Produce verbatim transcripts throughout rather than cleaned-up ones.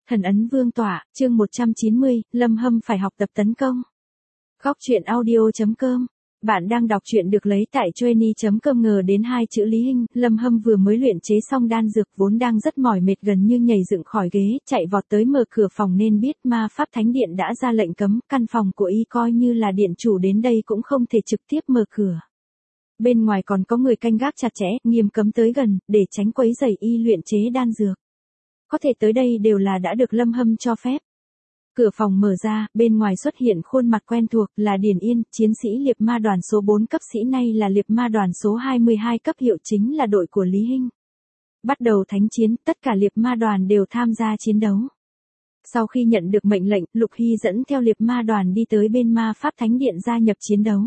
Thần ấn vương tọa, chương một trăm chín mươi, Lâm Hâm phải học tập tấn công. Góc truyện audio chấm com. Bạn đang đọc truyện được lấy tại trainee chấm com. Ngờ đến hai chữ Lý Hinh, Lâm Hâm vừa mới luyện chế xong đan dược vốn đang rất mỏi mệt gần như nhảy dựng khỏi ghế, chạy vọt tới mở cửa phòng nên biết ma pháp thánh điện đã ra lệnh cấm, căn phòng của y coi như là điện chủ đến đây cũng không thể trực tiếp mở cửa. Bên ngoài còn có người canh gác chặt chẽ, nghiêm cấm tới gần, để tránh quấy rầy y luyện chế đan dược. Có thể tới đây đều là đã được Lâm Hâm cho phép. Cửa phòng mở ra, bên ngoài xuất hiện khuôn mặt quen thuộc là Điền Yên, chiến sĩ liệp ma đoàn số bốn cấp sĩ nay là liệp ma đoàn số hai mươi hai cấp hiệu chính là đội của Lý Hinh. Bắt đầu thánh chiến, tất cả liệp ma đoàn đều tham gia chiến đấu. Sau khi nhận được mệnh lệnh, Lục Hy dẫn theo liệp ma đoàn đi tới bên ma pháp thánh điện gia nhập chiến đấu.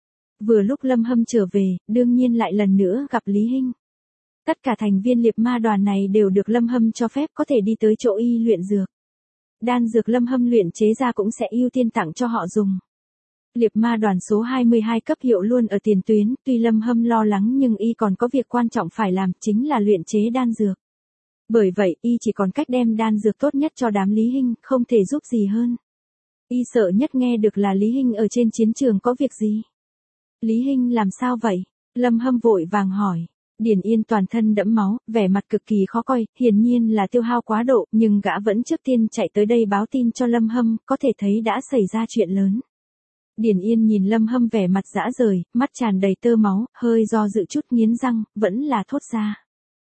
Vừa lúc Lâm Hâm trở về, đương nhiên lại lần nữa gặp Lý Hinh. Tất cả thành viên liệp ma đoàn này đều được Lâm Hâm cho phép có thể đi tới chỗ y luyện dược. Đan dược Lâm Hâm luyện chế ra cũng sẽ ưu tiên tặng cho họ dùng. Liệp ma đoàn số hai mươi hai cấp hiệu luôn ở tiền tuyến, tuy Lâm Hâm lo lắng nhưng y còn có việc quan trọng phải làm, chính là luyện chế đan dược. Bởi vậy, y chỉ còn cách đem đan dược tốt nhất cho đám Lý Hinh, không thể giúp gì hơn. Y sợ nhất nghe được là Lý Hinh ở trên chiến trường có việc gì. Lý Hinh làm sao vậy? Lâm Hâm vội vàng hỏi. Điền Yên toàn thân đẫm máu, vẻ mặt cực kỳ khó coi, hiển nhiên là tiêu hao quá độ, nhưng gã vẫn trước tiên chạy tới đây báo tin cho Lâm Hâm, có thể thấy đã xảy ra chuyện lớn. Điền Yên nhìn Lâm Hâm vẻ mặt rã rời, mắt tràn đầy tơ máu, hơi do dự chút nghiến răng, vẫn là thốt ra.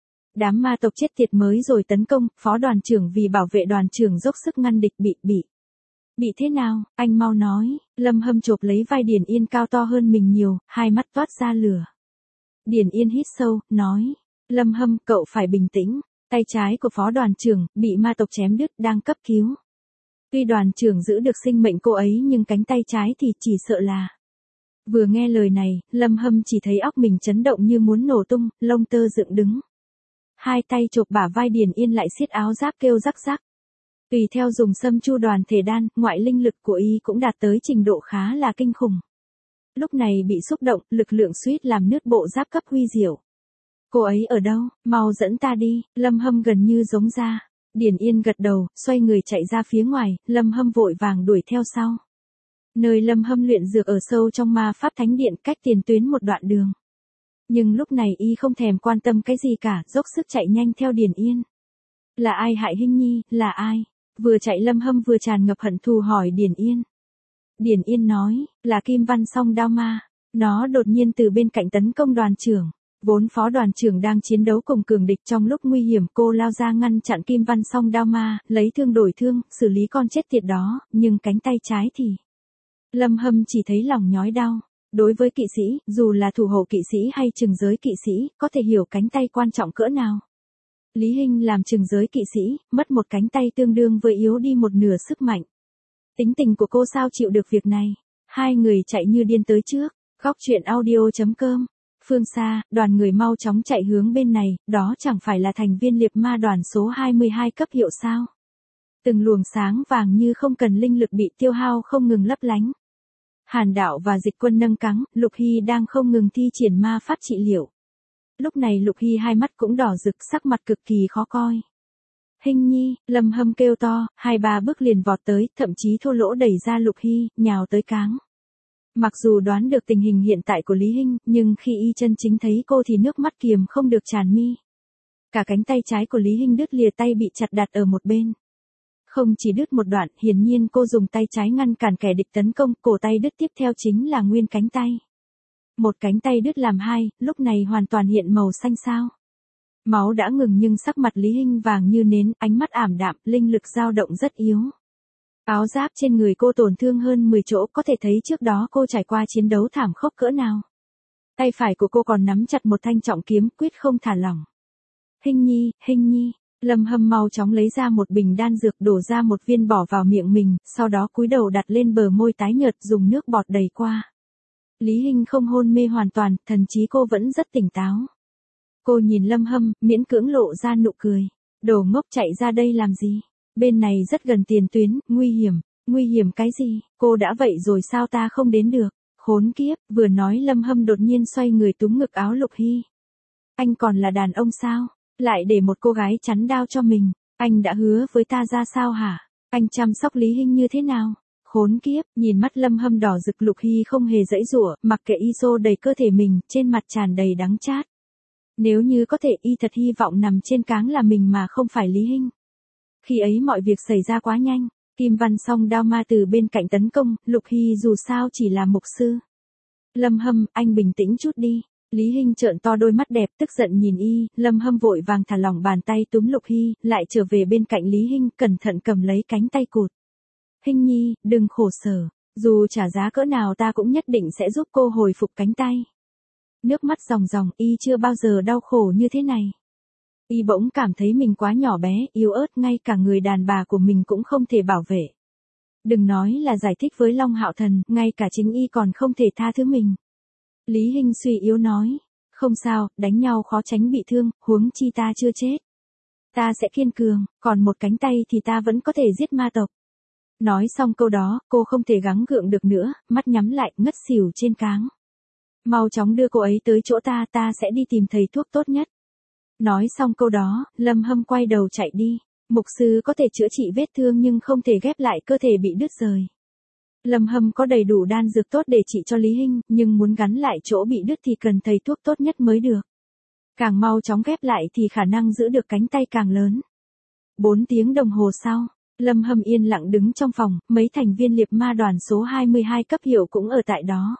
Đám ma tộc chết tiệt mới rồi tấn công, phó đoàn trưởng vì bảo vệ đoàn trưởng dốc sức ngăn địch bị bị. Bị thế nào, anh mau nói. Lâm Hâm chộp lấy vai Điền Yên cao to hơn mình nhiều, hai mắt toát ra lửa. Điền Yên hít sâu, nói, Lâm Hâm cậu phải bình tĩnh, tay trái của phó đoàn trưởng, bị ma tộc chém đứt, đang cấp cứu. Tuy đoàn trưởng giữ được sinh mệnh cô ấy nhưng cánh tay trái thì chỉ sợ là. Vừa nghe lời này, Lâm Hâm chỉ thấy óc mình chấn động như muốn nổ tung, lông tơ dựng đứng. Hai tay chộp bả vai Điền Yên lại siết áo giáp kêu rắc rắc. Tùy theo dùng Sâm Chu đoàn thể đan, ngoại linh lực của y cũng đạt tới trình độ khá là kinh khủng. Lúc này bị xúc động, lực lượng suýt làm nứt bộ giáp cấp huy diệu. Cô ấy ở đâu, mau dẫn ta đi, Lâm Hâm gần như giống ra. Điền Yên gật đầu, xoay người chạy ra phía ngoài, Lâm Hâm vội vàng đuổi theo sau. Nơi Lâm Hâm luyện dược ở sâu trong ma pháp thánh điện cách tiền tuyến một đoạn đường. Nhưng lúc này y không thèm quan tâm cái gì cả, dốc sức chạy nhanh theo Điền Yên. Là ai hại Hinh Nhi, là ai? Vừa chạy Lâm Hâm vừa tràn ngập hận thù hỏi Điền Yên. Điền Yên nói, là Kim Văn Song Đao Ma. Nó đột nhiên từ bên cạnh tấn công đoàn trưởng. Vốn phó đoàn trưởng đang chiến đấu cùng cường địch, trong lúc nguy hiểm cô lao ra ngăn chặn Kim Văn Song Đao Ma, lấy thương đổi thương, xử lý con chết tiệt đó, nhưng cánh tay trái thì. Lâm Hâm chỉ thấy lòng nhói đau. Đối với kỵ sĩ, dù là thủ hộ kỵ sĩ hay trừng giới kỵ sĩ, có thể hiểu cánh tay quan trọng cỡ nào. Lý Hinh làm trừng giới kỵ sĩ, mất một cánh tay tương đương với yếu đi một nửa sức mạnh. Tính tình của cô sao chịu được việc này? Hai người chạy như điên tới trước. Góc truyện audio chấm com. Phương xa, đoàn người mau chóng chạy hướng bên này, đó chẳng phải là thành viên liệp ma đoàn số hai mươi hai cấp hiệu sao? Từng luồng sáng vàng như không cần linh lực bị tiêu hao không ngừng lấp lánh. Hàn Đạo và Dịch Quân nâng cáng, Lục Hy đang không ngừng thi triển ma pháp trị liệu. Lúc này Lục Hy hai mắt cũng đỏ rực, sắc mặt cực kỳ khó coi. Hinh Nhi, Lâm Hâm kêu to, hai ba bước liền vọt tới, thậm chí thô lỗ đẩy ra Lục Hy, nhào tới cáng. Mặc dù đoán được tình hình hiện tại của Lý Hinh, nhưng khi y chân chính thấy cô thì nước mắt kiềm không được tràn mi. Cả cánh tay trái của Lý Hinh đứt lìa, tay bị chặt đặt ở một bên. Không chỉ đứt một đoạn, hiển nhiên cô dùng tay trái ngăn cản kẻ địch tấn công, cổ tay đứt tiếp theo chính là nguyên cánh tay. Một cánh tay đứt làm hai, lúc này hoàn toàn hiện màu xanh xao. Máu đã ngừng nhưng sắc mặt Lý Hinh vàng như nến, ánh mắt ảm đạm, linh lực dao động rất yếu. Áo giáp trên người cô tổn thương hơn mười chỗ, có thể thấy trước đó cô trải qua chiến đấu thảm khốc cỡ nào. Tay phải của cô còn nắm chặt một thanh trọng kiếm, quyết không thả lỏng. Hinh Nhi, Hinh Nhi, Lâm Hâm mau chóng lấy ra một bình đan dược, đổ ra một viên bỏ vào miệng mình, sau đó cúi đầu đặt lên bờ môi tái nhợt, dùng nước bọt đầy qua. Lý Hinh không hôn mê hoàn toàn, thần trí cô vẫn rất tỉnh táo. Cô nhìn Lâm Hâm, miễn cưỡng lộ ra nụ cười. Đồ ngốc, chạy ra đây làm gì? Bên này rất gần tiền tuyến, nguy hiểm. Nguy hiểm cái gì? Cô đã vậy rồi sao ta không đến được? Khốn kiếp, vừa nói Lâm Hâm đột nhiên xoay người túm ngực áo Lục Hy. Anh còn là đàn ông sao? Lại để một cô gái chắn đao cho mình. Anh đã hứa với ta ra sao hả? Anh chăm sóc Lý Hinh như thế nào? Khốn kiếp, nhìn mắt Lâm Hâm đỏ rực, Lục Hy không hề giãy giụa, mặc kệ y xô đầy cơ thể mình, trên mặt tràn đầy đắng chát. Nếu như có thể y thật hy vọng nằm trên cáng là mình mà không phải Lý Hinh. Khi ấy mọi việc xảy ra quá nhanh, Kim Văn song đao ma từ bên cạnh tấn công, Lục Hy dù sao chỉ là mục sư. Lâm Hâm, anh bình tĩnh chút đi. Lý Hinh trợn to đôi mắt đẹp tức giận nhìn y, Lâm Hâm vội vàng thả lỏng bàn tay túm Lục Hy, lại trở về bên cạnh Lý Hinh, cẩn thận cầm lấy cánh tay cụt. Hinh nhi, đừng khổ sở, dù trả giá cỡ nào ta cũng nhất định sẽ giúp cô hồi phục cánh tay. Nước mắt ròng ròng, y chưa bao giờ đau khổ như thế này. Y bỗng cảm thấy mình quá nhỏ bé, yếu ớt, ngay cả người đàn bà của mình cũng không thể bảo vệ. Đừng nói là giải thích với Long Hạo Thần, ngay cả chính y còn không thể tha thứ mình. Lý Hinh suy yếu nói, không sao, đánh nhau khó tránh bị thương, huống chi ta chưa chết. Ta sẽ kiên cường, còn một cánh tay thì ta vẫn có thể giết ma tộc. Nói xong câu đó, cô không thể gắng gượng được nữa, mắt nhắm lại, ngất xỉu trên cáng. Mau chóng đưa cô ấy tới chỗ ta, ta sẽ đi tìm thầy thuốc tốt nhất. Nói xong câu đó, Lâm Hâm quay đầu chạy đi. Mục sư có thể chữa trị vết thương nhưng không thể ghép lại cơ thể bị đứt rời. Lâm Hâm có đầy đủ đan dược tốt để trị cho Lý Hinh, nhưng muốn gắn lại chỗ bị đứt thì cần thầy thuốc tốt nhất mới được. Càng mau chóng ghép lại thì khả năng giữ được cánh tay càng lớn. Bốn tiếng đồng hồ sau, Lâm Hâm yên lặng đứng trong phòng, mấy thành viên liệp ma đoàn số hai mươi hai cấp hiệu cũng ở tại đó.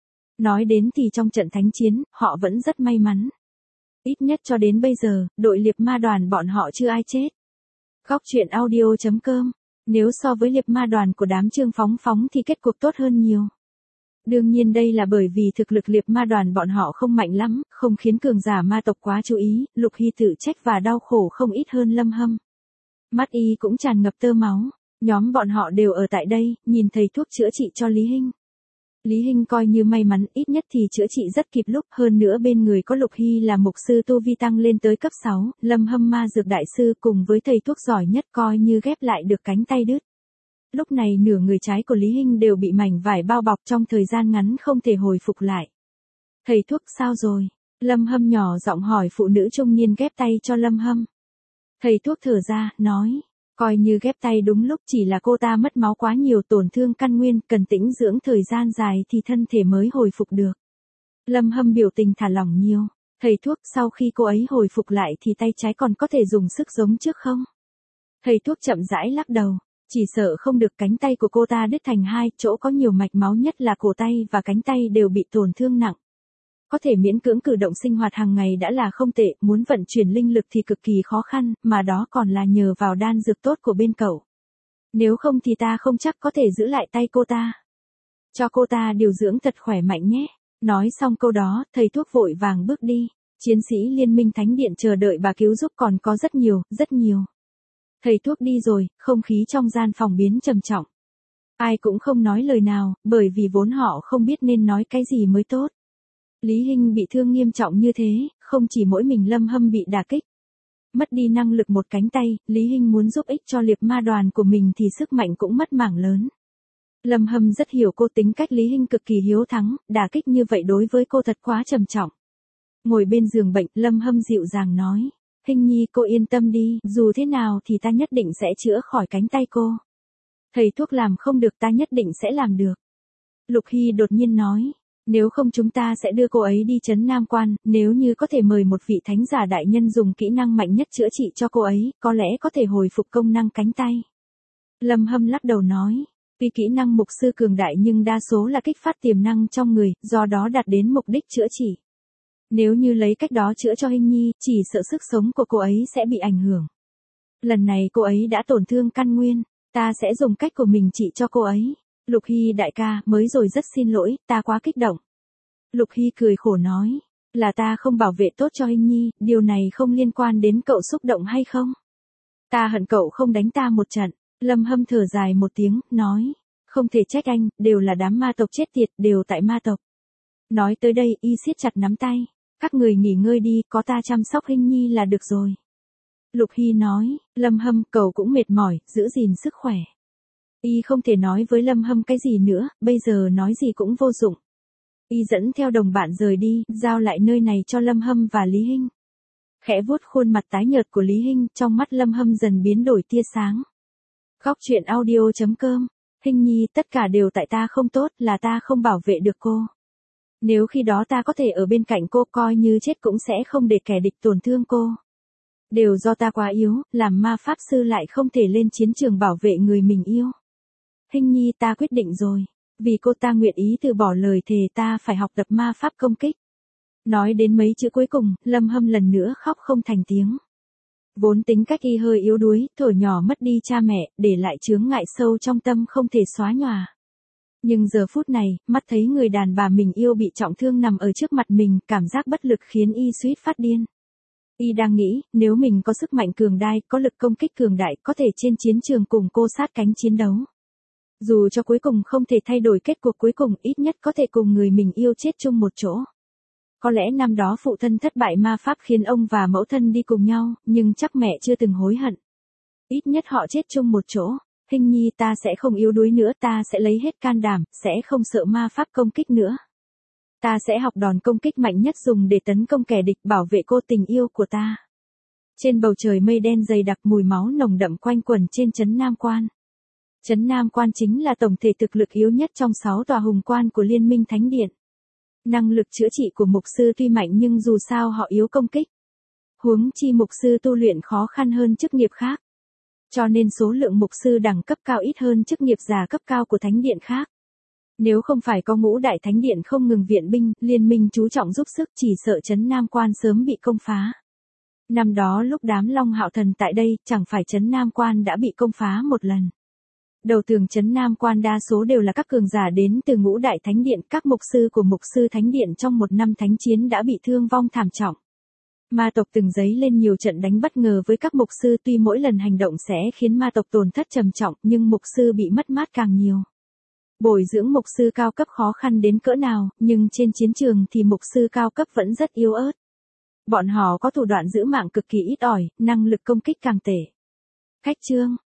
Nói đến thì trong trận thánh chiến, họ vẫn rất may mắn. Ít nhất cho đến bây giờ, đội liệp ma đoàn bọn họ chưa ai chết. Góc truyện audio chấm com. Nếu so với liệp ma đoàn của đám Trương Phóng Phóng thì kết cục tốt hơn nhiều. Đương nhiên đây là bởi vì thực lực liệp ma đoàn bọn họ không mạnh lắm, không khiến cường giả ma tộc quá chú ý, Lục Hy tự trách và đau khổ không ít hơn Lâm Hâm. Mắt y cũng tràn ngập tơ máu, nhóm bọn họ đều ở tại đây, nhìn thầy thuốc chữa trị cho Lý Hinh. Lý Hinh coi như may mắn, ít nhất thì chữa trị rất kịp lúc, hơn nữa bên người có Lục Hy là mục sư tu vi tăng lên tới cấp sáu, Lâm Hâm ma dược đại sư cùng với thầy thuốc giỏi nhất coi như ghép lại được cánh tay đứt. Lúc này nửa người trái của Lý Hinh đều bị mảnh vải bao bọc, trong thời gian ngắn không thể hồi phục lại. Thầy thuốc sao rồi? Lâm Hâm nhỏ giọng hỏi phụ nữ trung niên ghép tay cho Lâm Hâm. Thầy thuốc thở ra, nói. Coi như ghép tay đúng lúc, chỉ là cô ta mất máu quá nhiều, tổn thương căn nguyên, cần tĩnh dưỡng thời gian dài thì thân thể mới hồi phục được. Lâm Hâm biểu tình thả lỏng nhiều. Thầy thuốc, sau khi cô ấy hồi phục lại thì tay trái còn có thể dùng sức giống trước không? Thầy thuốc chậm rãi lắc đầu. Chỉ sợ không được, cánh tay của cô ta đứt thành hai, chỗ có nhiều mạch máu nhất là cổ tay và cánh tay đều bị tổn thương nặng. Có thể miễn cưỡng cử động sinh hoạt hàng ngày đã là không tệ, muốn vận chuyển linh lực thì cực kỳ khó khăn, mà đó còn là nhờ vào đan dược tốt của bên cậu. Nếu không thì ta không chắc có thể giữ lại tay cô ta. Cho cô ta điều dưỡng thật khỏe mạnh nhé. Nói xong câu đó, thầy thuốc vội vàng bước đi. Chiến sĩ Liên minh Thánh Điện chờ đợi bà cứu giúp còn có rất nhiều, rất nhiều. Thầy thuốc đi rồi, không khí trong gian phòng biến trầm trọng. Ai cũng không nói lời nào, bởi vì vốn họ không biết nên nói cái gì mới tốt. Lý Hinh bị thương nghiêm trọng như thế, không chỉ mỗi mình Lâm Hâm bị đả kích. Mất đi năng lực một cánh tay, Lý Hinh muốn giúp ích cho liệp ma đoàn của mình thì sức mạnh cũng mất mảng lớn. Lâm Hâm rất hiểu cô, tính cách Lý Hinh cực kỳ hiếu thắng, đả kích như vậy đối với cô thật quá trầm trọng. Ngồi bên giường bệnh, Lâm Hâm dịu dàng nói. Hinh nhi, cô yên tâm đi, dù thế nào thì ta nhất định sẽ chữa khỏi cánh tay cô. Thầy thuốc làm không được, ta nhất định sẽ làm được. Lục Hy đột nhiên nói. Nếu không chúng ta sẽ đưa cô ấy đi trấn Nam Quan, nếu như có thể mời một vị thánh giả đại nhân dùng kỹ năng mạnh nhất chữa trị cho cô ấy, có lẽ có thể hồi phục công năng cánh tay. Lâm Hâm lắc đầu nói, tuy kỹ năng mục sư cường đại nhưng đa số là kích phát tiềm năng trong người, do đó đạt đến mục đích chữa trị. Nếu như lấy cách đó chữa cho Hinh nhi, chỉ sợ sức sống của cô ấy sẽ bị ảnh hưởng. Lần này cô ấy đã tổn thương căn nguyên, ta sẽ dùng cách của mình trị cho cô ấy. Lục Hy đại ca, mới rồi rất xin lỗi, ta quá kích động. Lục Hy cười khổ nói, là ta không bảo vệ tốt cho Hinh nhi, điều này không liên quan đến cậu xúc động hay không? Ta hận cậu không đánh ta một trận. Lâm Hâm thở dài một tiếng, nói, không thể trách anh, đều là đám ma tộc chết tiệt, đều tại ma tộc. Nói tới đây, y siết chặt nắm tay, các người nghỉ ngơi đi, có ta chăm sóc Hinh nhi là được rồi. Lục Hy nói, Lâm Hâm, cậu cũng mệt mỏi, giữ gìn sức khỏe. Y không thể nói với Lâm Hâm cái gì nữa, bây giờ nói gì cũng vô dụng. Y dẫn theo đồng bạn rời đi, giao lại nơi này cho Lâm Hâm và Lý Hinh. Khẽ vuốt khuôn mặt tái nhợt của Lý Hinh, trong mắt Lâm Hâm dần biến đổi tia sáng. Góc truyện audio chấm com. Hinh nhi, tất cả đều tại ta không tốt, là ta không bảo vệ được cô. Nếu khi đó ta có thể ở bên cạnh cô, coi như chết cũng sẽ không để kẻ địch tổn thương cô. Đều do ta quá yếu, làm ma pháp sư lại không thể lên chiến trường bảo vệ người mình yêu. Hinh nhi, ta quyết định rồi. Vì cô ta nguyện ý từ bỏ lời thề, ta phải học tập ma pháp công kích. Nói đến mấy chữ cuối cùng, Lâm Hâm lần nữa khóc không thành tiếng. Vốn tính cách y hơi yếu đuối, thuở nhỏ mất đi cha mẹ, để lại chướng ngại sâu trong tâm không thể xóa nhòa. Nhưng giờ phút này, mắt thấy người đàn bà mình yêu bị trọng thương nằm ở trước mặt mình, cảm giác bất lực khiến y suýt phát điên. Y đang nghĩ, nếu mình có sức mạnh cường đại, có lực công kích cường đại, có thể trên chiến trường cùng cô sát cánh chiến đấu. Dù cho cuối cùng không thể thay đổi kết cuộc cuối cùng, ít nhất có thể cùng người mình yêu chết chung một chỗ. Có lẽ năm đó phụ thân thất bại ma pháp khiến ông và mẫu thân đi cùng nhau, nhưng chắc mẹ chưa từng hối hận. Ít nhất họ chết chung một chỗ. Hinh nhi, ta sẽ không yếu đuối nữa, ta sẽ lấy hết can đảm, sẽ không sợ ma pháp công kích nữa. Ta sẽ học đòn công kích mạnh nhất dùng để tấn công kẻ địch, bảo vệ cô tình yêu của ta. Trên bầu trời mây đen dày đặc, mùi máu nồng đậm quanh quẩn trên trấn Nam Quan. Trấn Nam Quan chính là tổng thể thực lực yếu nhất trong sáu tòa hùng quan của Liên minh Thánh Điện. Năng lực chữa trị của mục sư tuy mạnh nhưng dù sao họ yếu công kích. Huống chi mục sư tu luyện khó khăn hơn chức nghiệp khác. Cho nên số lượng mục sư đẳng cấp cao ít hơn chức nghiệp giả cấp cao của Thánh Điện khác. Nếu không phải có ngũ đại Thánh Điện không ngừng viện binh, liên minh chú trọng giúp sức, chỉ sợ trấn Nam Quan sớm bị công phá. Năm đó lúc đám Long Hạo Thần tại đây, chẳng phải trấn Nam Quan đã bị công phá một lần. Đầu tường trấn Nam Quan đa số đều là các cường giả đến từ ngũ đại Thánh Điện, các mục sư của mục sư Thánh Điện trong một năm thánh chiến đã bị thương vong thảm trọng. Ma tộc từng dấy lên nhiều trận đánh bất ngờ với các mục sư, tuy mỗi lần hành động sẽ khiến ma tộc tổn thất trầm trọng, nhưng mục sư bị mất mát càng nhiều. Bồi dưỡng mục sư cao cấp khó khăn đến cỡ nào, nhưng trên chiến trường thì mục sư cao cấp vẫn rất yếu ớt. Bọn họ có thủ đoạn giữ mạng cực kỳ ít ỏi, năng lực công kích càng tệ. Khách chương